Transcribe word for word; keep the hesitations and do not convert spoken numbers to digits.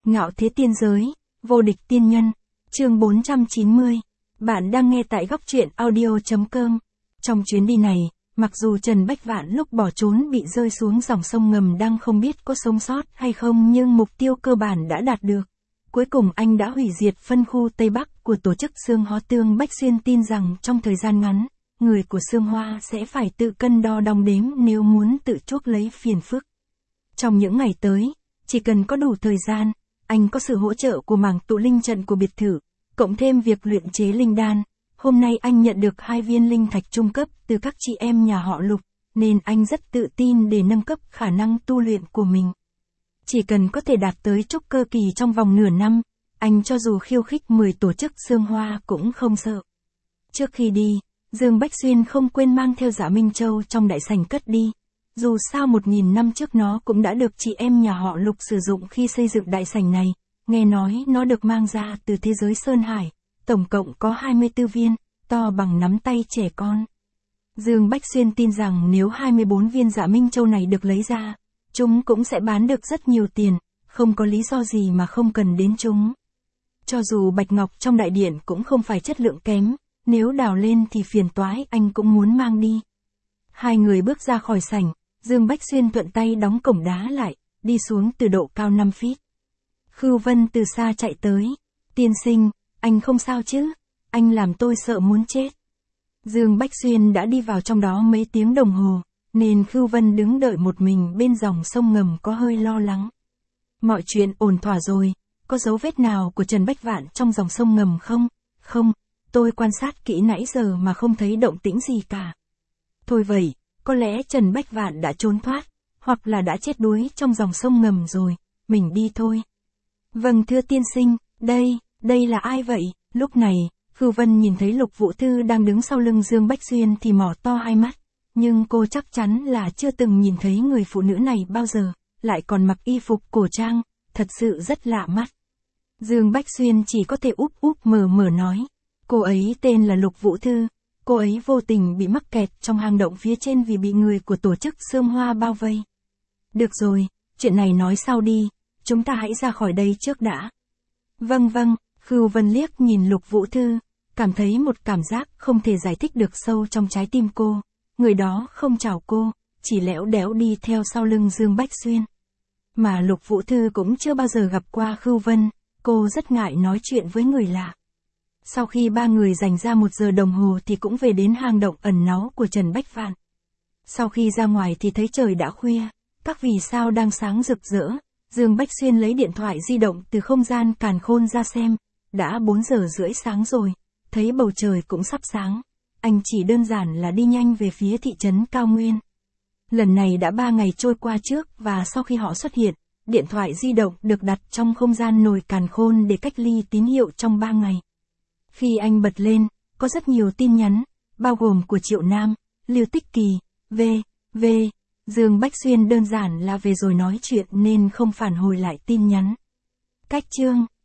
Ngạo thế tiên giới, vô địch tiên nhân, chương bốn trăm chín mươi. Bạn đang nghe tại góc truyện audio.com. Trong chuyến đi này, mặc dù Trần Bách Vạn lúc bỏ trốn bị rơi xuống dòng sông ngầm đang không biết có sống sót hay không, nhưng mục tiêu cơ bản đã đạt được. Cuối cùng anh đã hủy diệt phân khu Tây Bắc của tổ chức Xương Hóa Tương. Bách Xuyên tin rằng trong thời gian ngắn, người của Xương Hoa sẽ phải tự cân đo đong đếm nếu muốn tự chuốc lấy phiền phức. Trong những ngày tới, chỉ cần có đủ thời gian, anh có sự hỗ trợ của mảng tụ linh trận của biệt thự, cộng thêm việc luyện chế linh đan. Hôm nay anh nhận được hai viên linh thạch trung cấp từ các chị em nhà họ Lục, nên anh rất tự tin để nâng cấp khả năng tu luyện của mình. Chỉ cần có thể đạt tới trúc cơ kỳ trong vòng nửa năm, anh cho dù khiêu khích mười tổ chức Xương Hoa cũng không sợ. Trước khi đi, Dương Bách Xuyên không quên mang theo Dạ Minh Châu trong đại sảnh cất đi. Dù sao một nghìn năm trước nó cũng đã được chị em nhà họ Lục sử dụng khi xây dựng đại sảnh này, nghe nói nó được mang ra từ thế giới Sơn Hải, tổng cộng có hai mươi tư viên, to bằng nắm tay trẻ con. Dương Bách Xuyên tin rằng nếu hai mươi bốn viên Dạ Minh Châu này được lấy ra, chúng cũng sẽ bán được rất nhiều tiền, không có lý do gì mà không cần đến chúng. Cho dù bạch ngọc trong đại điện cũng không phải chất lượng kém, nếu đào lên thì phiền toái, anh cũng muốn mang đi. Hai người bước ra khỏi sảnh, Dương Bách Xuyên thuận tay đóng cổng đá lại, đi xuống từ độ cao năm feet. Khưu Vân từ xa chạy tới. Tiên sinh, anh không sao chứ? Anh làm tôi sợ muốn chết. Dương Bách Xuyên đã đi vào trong đó mấy tiếng đồng hồ, nên Khưu Vân đứng đợi một mình bên dòng sông ngầm có hơi lo lắng. Mọi chuyện ổn thỏa rồi, có dấu vết nào của Trần Bách Vạn trong dòng sông ngầm không? Không, tôi quan sát kỹ nãy giờ mà không thấy động tĩnh gì cả. Thôi vậy, có lẽ Trần Bách Vạn đã trốn thoát, hoặc là đã chết đuối trong dòng sông ngầm rồi, mình đi thôi. Vâng thưa tiên sinh, đây, đây là ai vậy? Lúc này, Khưu Vân nhìn thấy Lục Vũ Thư đang đứng sau lưng Dương Bách Xuyên thì mở to hai mắt, nhưng cô chắc chắn là chưa từng nhìn thấy người phụ nữ này bao giờ, lại còn mặc y phục cổ trang, thật sự rất lạ mắt. Dương Bách Xuyên chỉ có thể úp úp mở mở nói, cô ấy tên là Lục Vũ Thư. Cô ấy vô tình bị mắc kẹt trong hang động phía trên vì bị người của tổ chức Xương Hoa bao vây. Được rồi, chuyện này nói sau đi, chúng ta hãy ra khỏi đây trước đã. Vâng vâng, Khưu Vân liếc nhìn Lục Vũ Thư, cảm thấy một cảm giác không thể giải thích được sâu trong trái tim cô. Người đó không chào cô, chỉ lẽo đẽo đi theo sau lưng Dương Bách Xuyên. Mà Lục Vũ Thư cũng chưa bao giờ gặp qua Khưu Vân, cô rất ngại nói chuyện với người lạ. Sau khi ba người dành ra một giờ đồng hồ thì cũng về đến hang động ẩn náu của Trần Bách Vạn. Sau khi ra ngoài thì thấy trời đã khuya, các vì sao đang sáng rực rỡ. Dương Bách Xuyên lấy điện thoại di động từ không gian càn khôn ra xem, đã bốn giờ rưỡi sáng rồi, thấy bầu trời cũng sắp sáng. Anh chỉ đơn giản là đi nhanh về phía thị trấn Cao Nguyên. Lần này đã ba ngày trôi qua trước và sau khi họ xuất hiện, điện thoại di động được đặt trong không gian nồi càn khôn để cách ly tín hiệu trong ba ngày. Khi anh bật lên, có rất nhiều tin nhắn, bao gồm của Triệu Nam, Lưu Tích Kỳ, V, V. Dương Bách Xuyên đơn giản là về rồi nói chuyện nên không phản hồi lại tin nhắn. Cách chương